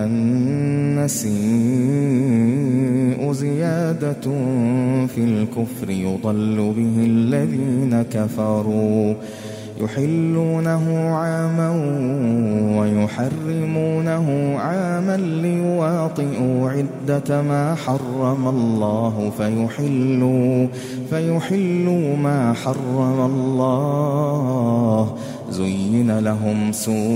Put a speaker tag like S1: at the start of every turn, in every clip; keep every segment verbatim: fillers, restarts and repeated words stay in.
S1: النسيء زيادة في الكفر يضل به الذين كفروا يحلونه عاما ويحرمونه عاما ليواطئوا عدة ما حرم الله فيحلوا, فيحلوا ما حرم الله زين لهم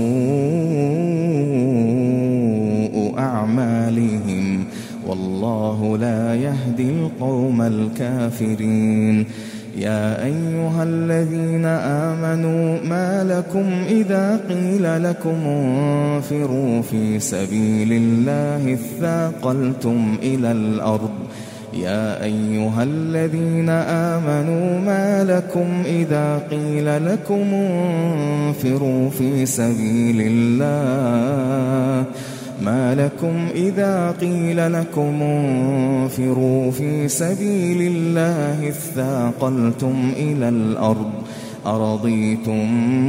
S1: سوء أعمالهم والله لا يهدي القوم الكافرين. يا أيها الذين آمنوا ما لكم إذا قيل لكم انفروا في سبيل الله اثاقلتم إلى الأرض يا أيها الذين آمنوا ما لكم إذا قيل لكم انفروا في سبيل الله ما لكم إذا قيل لكم انفروا في سبيل الله اثاقلتم إلى الأرض أرضيتم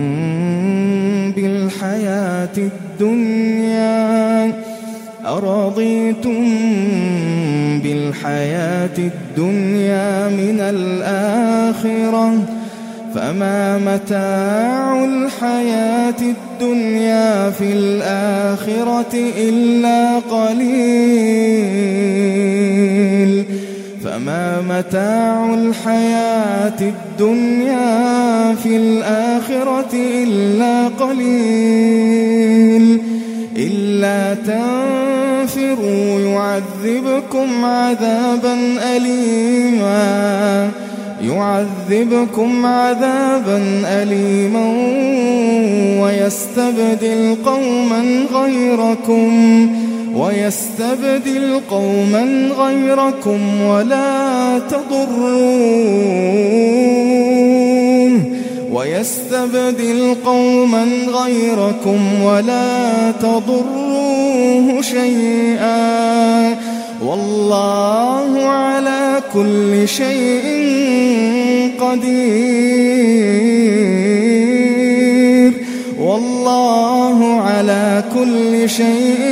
S1: بالحياة الدنيا أرضيتم بالحياة الدنيا من الآخرة فما متاع الحياة الدنيا في الآخرة إلا قليل فما متاع الحياة الدنيا في الآخرة إلا قليل إلا تنفروا يعذبكم عذابا أليما يعذبكم عذابا أليما ويستبدل قوما غيركم ويستبدل قوما غيركم ولا تضرون ويستبدل قوما غيركم ولا تضروه شيئا والله على كل شيء قدير والله على كل شيء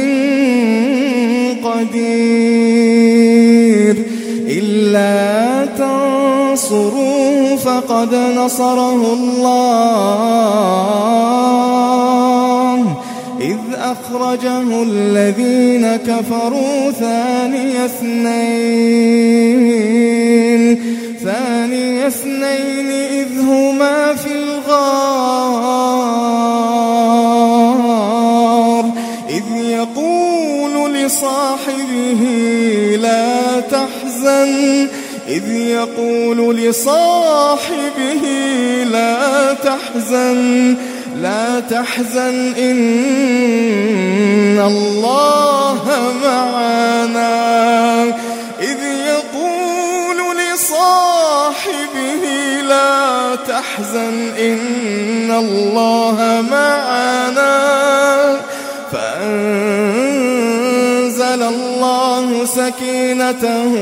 S1: قدير إلا تنصروه فقد نصره الله إذ أخرجه الذين كفروا ثاني اثنين ثاني اثنين إذ هما في الغار إذ يقول لصاحبه لا تحزن إذ يقول لصاحبه لا تحزن لا تحزن إن الله معنا إذ يقول لصاحبه لا تحزن إن الله معنا فأنزل الله سكينته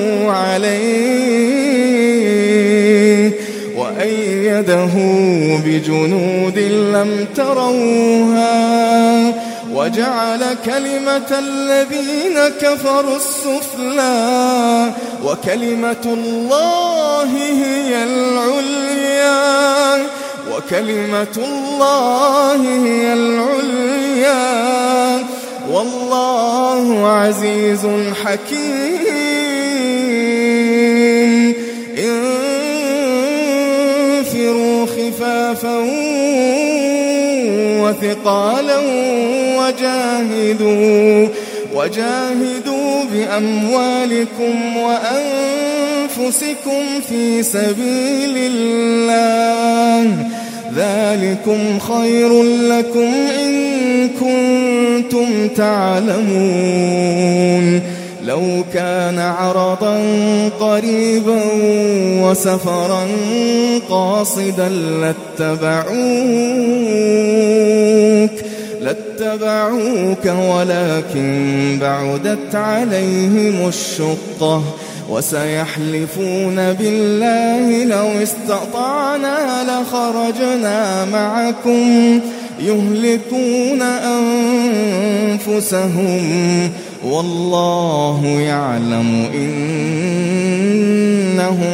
S1: عليه وأيده بجنود لم تروها وجعل كلمة الذين كفروا السفلى وكلمة الله هي العليا وكلمة الله هي العليا والله عزيز حكيم. انفروا خفافا وثقالا وجاهدوا وجاهدوا بأموالكم وأنفسكم في سبيل الله ذلكم خير لكم إن كنتم تعلمون. لو كان عرضا قريبا وسفرا قاصدا لاتبعوك لاتبعوك ولكن بعدت عليهم الشقة وسيحلفون بالله لو استطعنا لخرجنا معكم يهلكون أنفسهم والله يعلم إنهم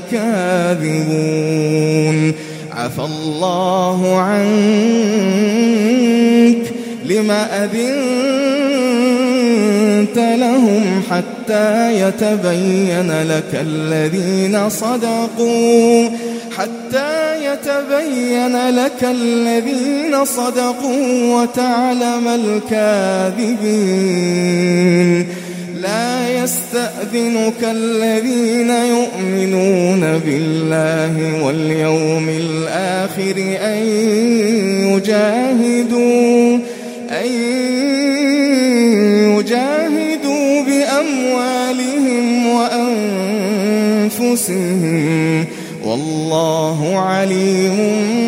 S1: لكاذبون. عفى الله عنك لما أذنت لهم حتى يتبين لك الذين صدقوا حتى يتبين لك الذين صدقوا وتعلم الكاذبين. لا يستأذنك الذين يؤمنون بالله واليوم الآخر أن يجاهدوا أن يجاهدوا بأموالهم وأنفسهم والله عليم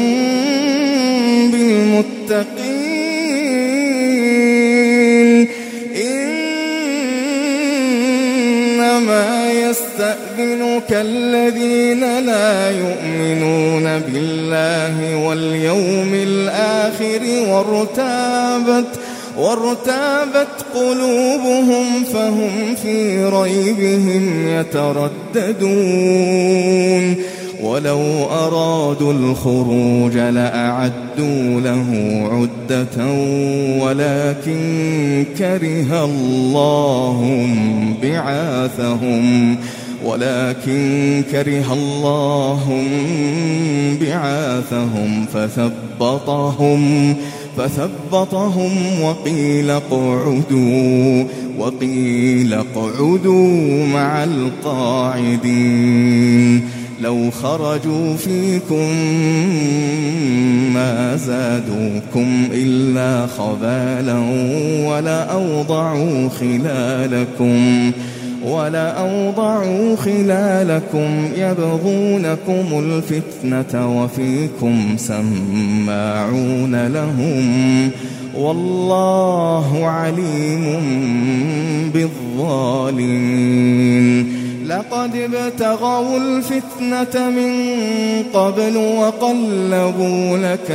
S1: بالمتقين. إنما يستأذنك الذين لا يؤمنون بالله واليوم الآخر وارتابت وارتابت قلوبهم فهم في ريبهم يترددون. ولو أرادوا الخروج لأعدوا له عدة ولكن كره الله بعاثهم ولكن كره الله بعاثهم فثبطهم فثبطهم وقيل اقعدوا وقيل اقعدوا مع القاعدين. لو خرجوا فيكم ما زادوكم إلا خبالا ولأوضعوا خلالكم ولأوضعوا خلالكم يبغونكم الفتنة وفيكم سماعون لهم والله عليم بالظالمين. لقد ابتغوا الفتنة من قبل وقلبوا لك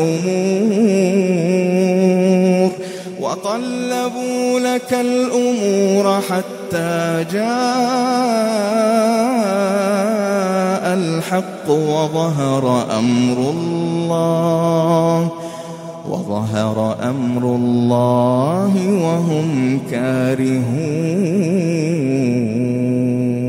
S1: الأمور وقلبوا لك الأمور حتى جاء الحق وظهر أمر الله وظهر أمر الله وهم كارهون.